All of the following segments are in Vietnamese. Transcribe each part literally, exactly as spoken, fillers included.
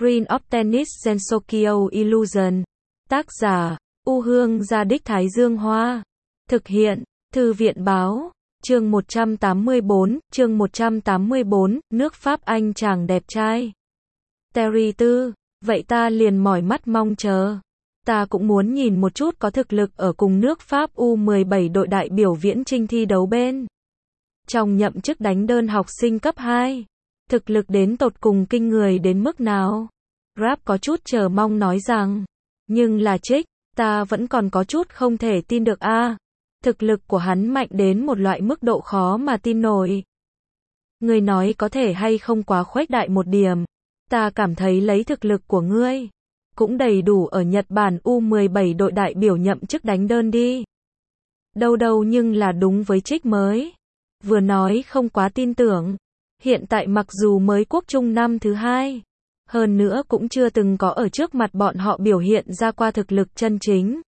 Queen of Tennis Gensokyo Illusion. Tác giả, U Hương Gia Đích Thái Dương Hoa. Thực hiện, Thư viện Báo. Chương một trăm tám mươi bốn, chương một trăm tám mươi bốn, nước Pháp anh chàng đẹp trai. Terry Tư, vậy ta liền mỏi mắt mong chờ. Ta cũng muốn nhìn một chút có thực lực ở cùng nước Pháp U mười bảy đội đại biểu viễn chinh thi đấu bên. Trong nhậm chức đánh đơn học sinh cấp hai. Thực lực đến tột cùng kinh người đến mức nào? Rap có chút chờ mong nói rằng. Nhưng là Trích, ta vẫn còn có chút không thể tin được a. À, thực lực của hắn mạnh đến một loại mức độ khó mà tin nổi. Ngươi nói có thể hay không quá khuếch đại một điểm. Ta cảm thấy lấy thực lực của ngươi cũng đầy đủ ở Nhật Bản U mười bảy đội đại biểu nhậm chức đánh đơn đi. Đâu đâu nhưng là đúng với Trích mới. Vừa nói không quá tin tưởng. Hiện tại mặc dù mới quốc trung năm thứ hai, hơn nữa cũng chưa từng có ở trước mặt bọn họ biểu hiện ra qua thực lực chân chính.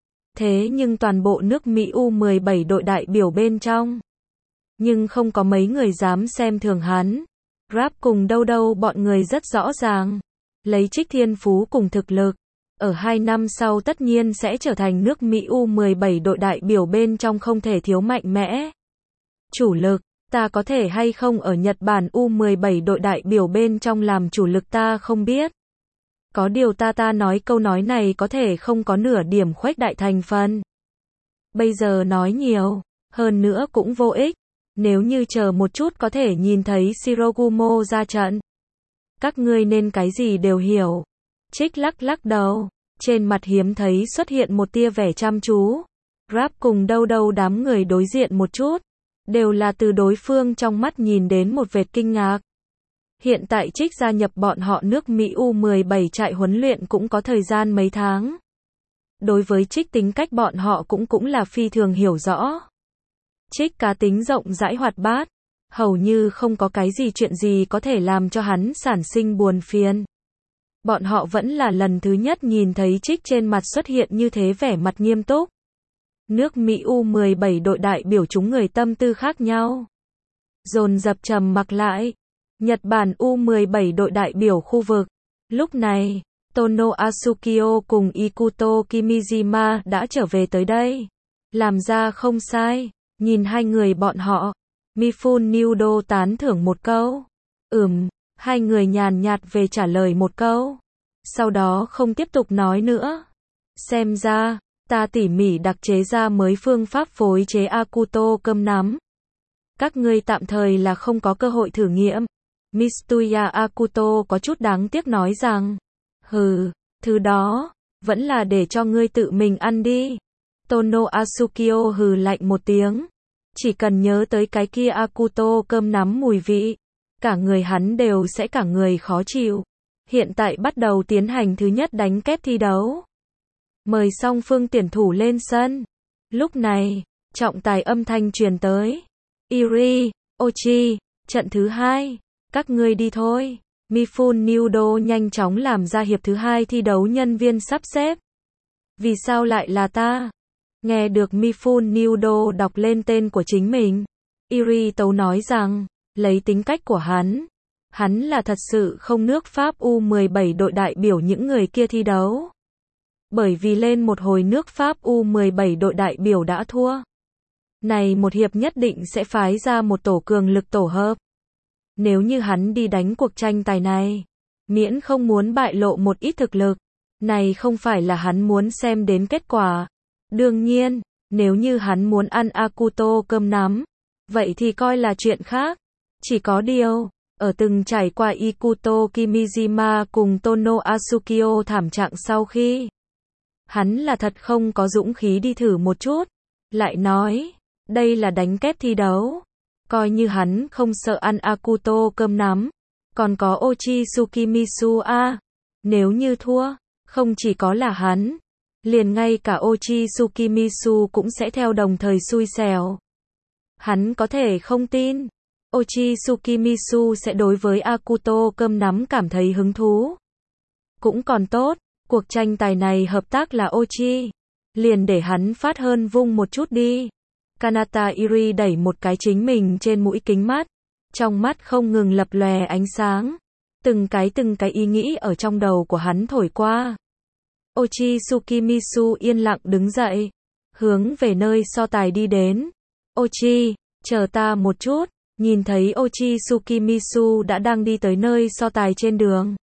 Thế nhưng toàn bộ nước Mỹ U mười bảy đội đại biểu bên trong, nhưng không có mấy người dám xem thường hắn. Rap cùng đâu đâu bọn người rất rõ ràng, lấy Trích thiên phú cùng thực lực, ở hai năm sau tất nhiên sẽ trở thành nước Mỹ U mười bảy đội đại biểu bên trong không thể thiếu mạnh mẽ. Chủ lực, ta có thể hay không ở Nhật Bản U mười bảy đội đại biểu bên trong làm chủ lực ta không biết. Có điều ta ta nói câu nói này có thể không có nửa điểm khuếch đại thành phần. Bây giờ nói nhiều, hơn nữa cũng vô ích. Nếu như chờ một chút có thể nhìn thấy Shirogumo ra trận, các ngươi nên cái gì đều hiểu. Trích lắc lắc đầu, trên mặt hiếm thấy xuất hiện một tia vẻ chăm chú. Rap cùng đâu đâu đám người đối diện một chút, đều là từ đối phương trong mắt nhìn đến một vệt kinh ngạc. Hiện tại Trích gia nhập bọn họ nước Mỹ U mười bảy trại huấn luyện cũng có thời gian mấy tháng. Đối với Trích tính cách bọn họ cũng cũng là phi thường hiểu rõ. Trích cá tính rộng rãi hoạt bát, hầu như không có cái gì chuyện gì có thể làm cho hắn sản sinh buồn phiền. Bọn họ vẫn là lần thứ nhất nhìn thấy Trích trên mặt xuất hiện như thế vẻ mặt nghiêm túc. Nước Mỹ U mười bảy đội đại biểu chúng người tâm tư khác nhau, dồn dập trầm mặc lại. Nhật Bản U mười bảy đội đại biểu khu vực. Lúc này, Tono Asukio cùng Ikuto Kimijima đã trở về tới đây. Làm ra không sai. Nhìn hai người bọn họ, Mifune Nudo tán thưởng một câu. Ừm, hai người nhàn nhạt về trả lời một câu. Sau đó không tiếp tục nói nữa. Xem ra, ta tỉ mỉ đặc chế ra mới phương pháp phối chế Akuto cơm nắm. Các ngươi tạm thời là không có cơ hội thử nghiệm. Mitsuya Akuto có chút đáng tiếc nói rằng. Hừ, thứ đó, vẫn là để cho ngươi tự mình ăn đi. Tono Asukio hừ lạnh một tiếng. Chỉ cần nhớ tới cái kia Akuto cơm nắm mùi vị, cả người hắn đều sẽ cả người khó chịu. Hiện tại bắt đầu tiến hành thứ nhất đánh kép thi đấu. Mời song phương tuyển thủ lên sân. Lúc này, trọng tài âm thanh truyền tới. Iri, Ochi, trận thứ hai, các ngươi đi thôi. Mifune Nudo nhanh chóng làm ra hiệp thứ hai thi đấu nhân viên sắp xếp. Vì sao lại là ta? Nghe được Mifune Nudo đọc lên tên của chính mình, Iri tấu nói rằng, lấy tính cách của hắn, hắn là thật sự không nước Pháp U mười bảy đội đại biểu những người kia thi đấu. Bởi vì lên một hồi nước Pháp U mười bảy đội đại biểu đã thua. Này một hiệp nhất định sẽ phái ra một tổ cường lực tổ hợp. Nếu như hắn đi đánh cuộc tranh tài này, miễn không muốn bại lộ một ít thực lực, này không phải là hắn muốn xem đến kết quả. Đương nhiên, nếu như hắn muốn ăn Akuto cơm nắm, vậy thì coi là chuyện khác. Chỉ có điều, ở từng trải qua Ikuto Kimijima cùng Tono Asukio thảm trạng sau khi, hắn là thật không có dũng khí đi thử một chút. Lại nói, đây là đánh kép thi đấu. Coi như hắn không sợ ăn Akuto cơm nắm, còn có Ochi Tsukimisu a. Nếu như thua, không chỉ có là hắn, liền ngay cả Ochi Tsukimisu cũng sẽ theo đồng thời xui xẻo. Hắn có thể không tin, Ochi Tsukimisu sẽ đối với Akuto cơm nắm cảm thấy hứng thú. Cũng còn tốt, cuộc tranh tài này hợp tác là Ochi, liền để hắn phát hơn vung một chút đi. Kanata Iri đẩy một cái chính mình trên mũi kính mắt, trong mắt không ngừng lập lòe ánh sáng. Từng cái từng cái ý nghĩ ở trong đầu của hắn thổi qua. Ochi Tsukimisu yên lặng đứng dậy, hướng về nơi so tài đi đến. Ochi, chờ ta một chút. Nhìn thấy Ochi Tsukimisu đã đang đi tới nơi so tài trên đường.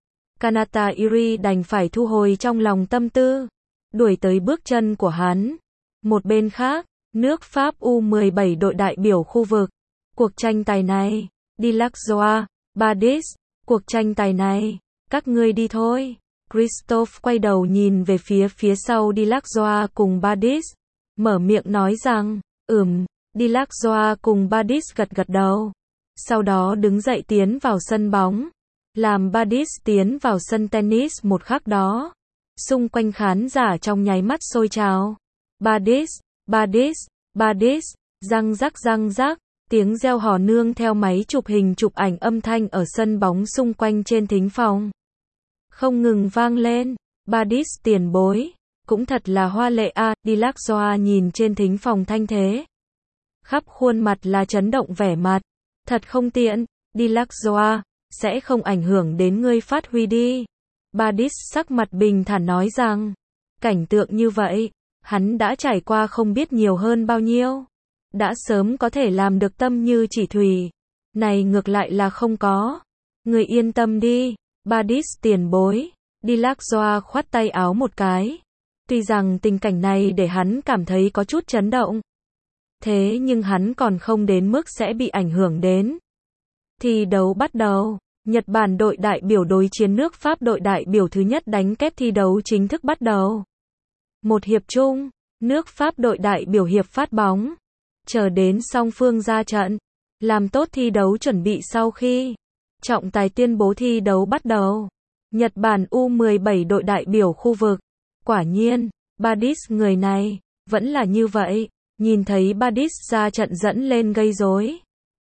Kanata Iri đành phải thu hồi trong lòng tâm tư, đuổi tới bước chân của hắn. Một bên khác, nước Pháp U mười bảy đội đại biểu khu vực. Cuộc tranh tài này, Dillashaw, Badis, cuộc tranh tài này, các ngươi đi thôi. Christophe quay đầu nhìn về phía phía sau Dillashaw cùng Badis, mở miệng nói rằng, ừm, Dillashaw cùng Badis gật gật đầu. Sau đó đứng dậy tiến vào sân bóng, làm Badis tiến vào sân tennis một khắc đó. Xung quanh khán giả trong nháy mắt sôi trào. Badis, Badis, Badis, răng rắc răng rắc, tiếng reo hò nương theo máy chụp hình chụp ảnh âm thanh ở sân bóng xung quanh trên thính phòng không ngừng vang lên. Badis tiền bối, cũng thật là hoa lệ a. À. Dillashaw nhìn trên thính phòng thanh thế, khắp khuôn mặt là chấn động vẻ mặt. Thật không tiện, Dillashaw, sẽ không ảnh hưởng đến ngươi phát huy đi. Badis sắc mặt bình thản nói rằng, cảnh tượng như vậy, hắn đã trải qua không biết nhiều hơn bao nhiêu. Đã sớm có thể làm được tâm như chỉ thủy. Này ngược lại là không có. Người yên tâm đi, Badis tiền bối. Dillashaw khoát tay áo một cái. Tuy rằng tình cảnh này để hắn cảm thấy có chút chấn động. Thế nhưng hắn còn không đến mức sẽ bị ảnh hưởng đến. Thi đấu bắt đầu. Nhật Bản đội đại biểu đối chiến nước Pháp đội đại biểu thứ nhất đánh kép thi đấu chính thức bắt đầu. Một hiệp chung, nước Pháp đội đại biểu hiệp phát bóng. Chờ đến song phương ra trận, làm tốt thi đấu chuẩn bị sau khi trọng tài tuyên bố thi đấu bắt đầu. Nhật Bản U mười bảy đội đại biểu khu vực. Quả nhiên, Badis người này, vẫn là như vậy. Nhìn thấy Badis ra trận dẫn lên gây rối,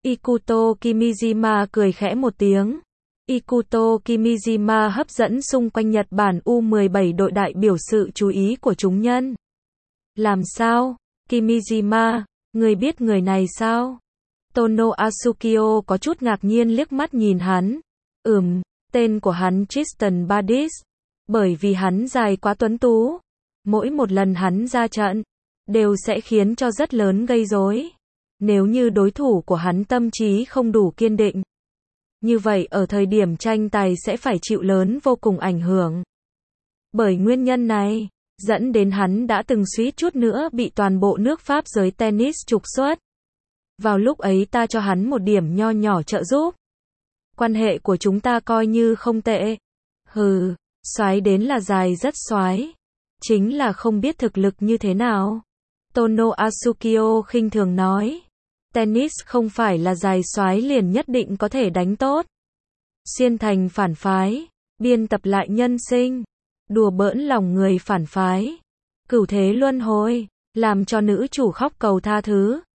Ikuto Kimijima cười khẽ một tiếng. Ikuto Kimijima hấp dẫn xung quanh Nhật Bản U mười bảy đội đại biểu sự chú ý của chúng nhân. Làm sao? Kimijima, người biết người này sao? Tono Asukio có chút ngạc nhiên liếc mắt nhìn hắn. Ừm, tên của hắn Tristan Badis. Bởi vì hắn dài quá tuấn tú. Mỗi một lần hắn ra trận, đều sẽ khiến cho rất lớn gây rối. Nếu như đối thủ của hắn tâm trí không đủ kiên định, như vậy ở thời điểm tranh tài sẽ phải chịu lớn vô cùng ảnh hưởng. Bởi nguyên nhân này, dẫn đến hắn đã từng suýt chút nữa bị toàn bộ nước Pháp giới tennis trục xuất. Vào lúc ấy ta cho hắn một điểm nho nhỏ trợ giúp. Quan hệ của chúng ta coi như không tệ. Hừ, soái đến là dài rất soái, chính là không biết thực lực như thế nào. Tono Asukio khinh thường nói. Tennis không phải là dài soái liền nhất định có thể đánh tốt. Xuyên thành phản phái, biên tập lại nhân sinh, đùa bỡn lòng người phản phái, cửu thế luân hồi, làm cho nữ chủ khóc cầu tha thứ.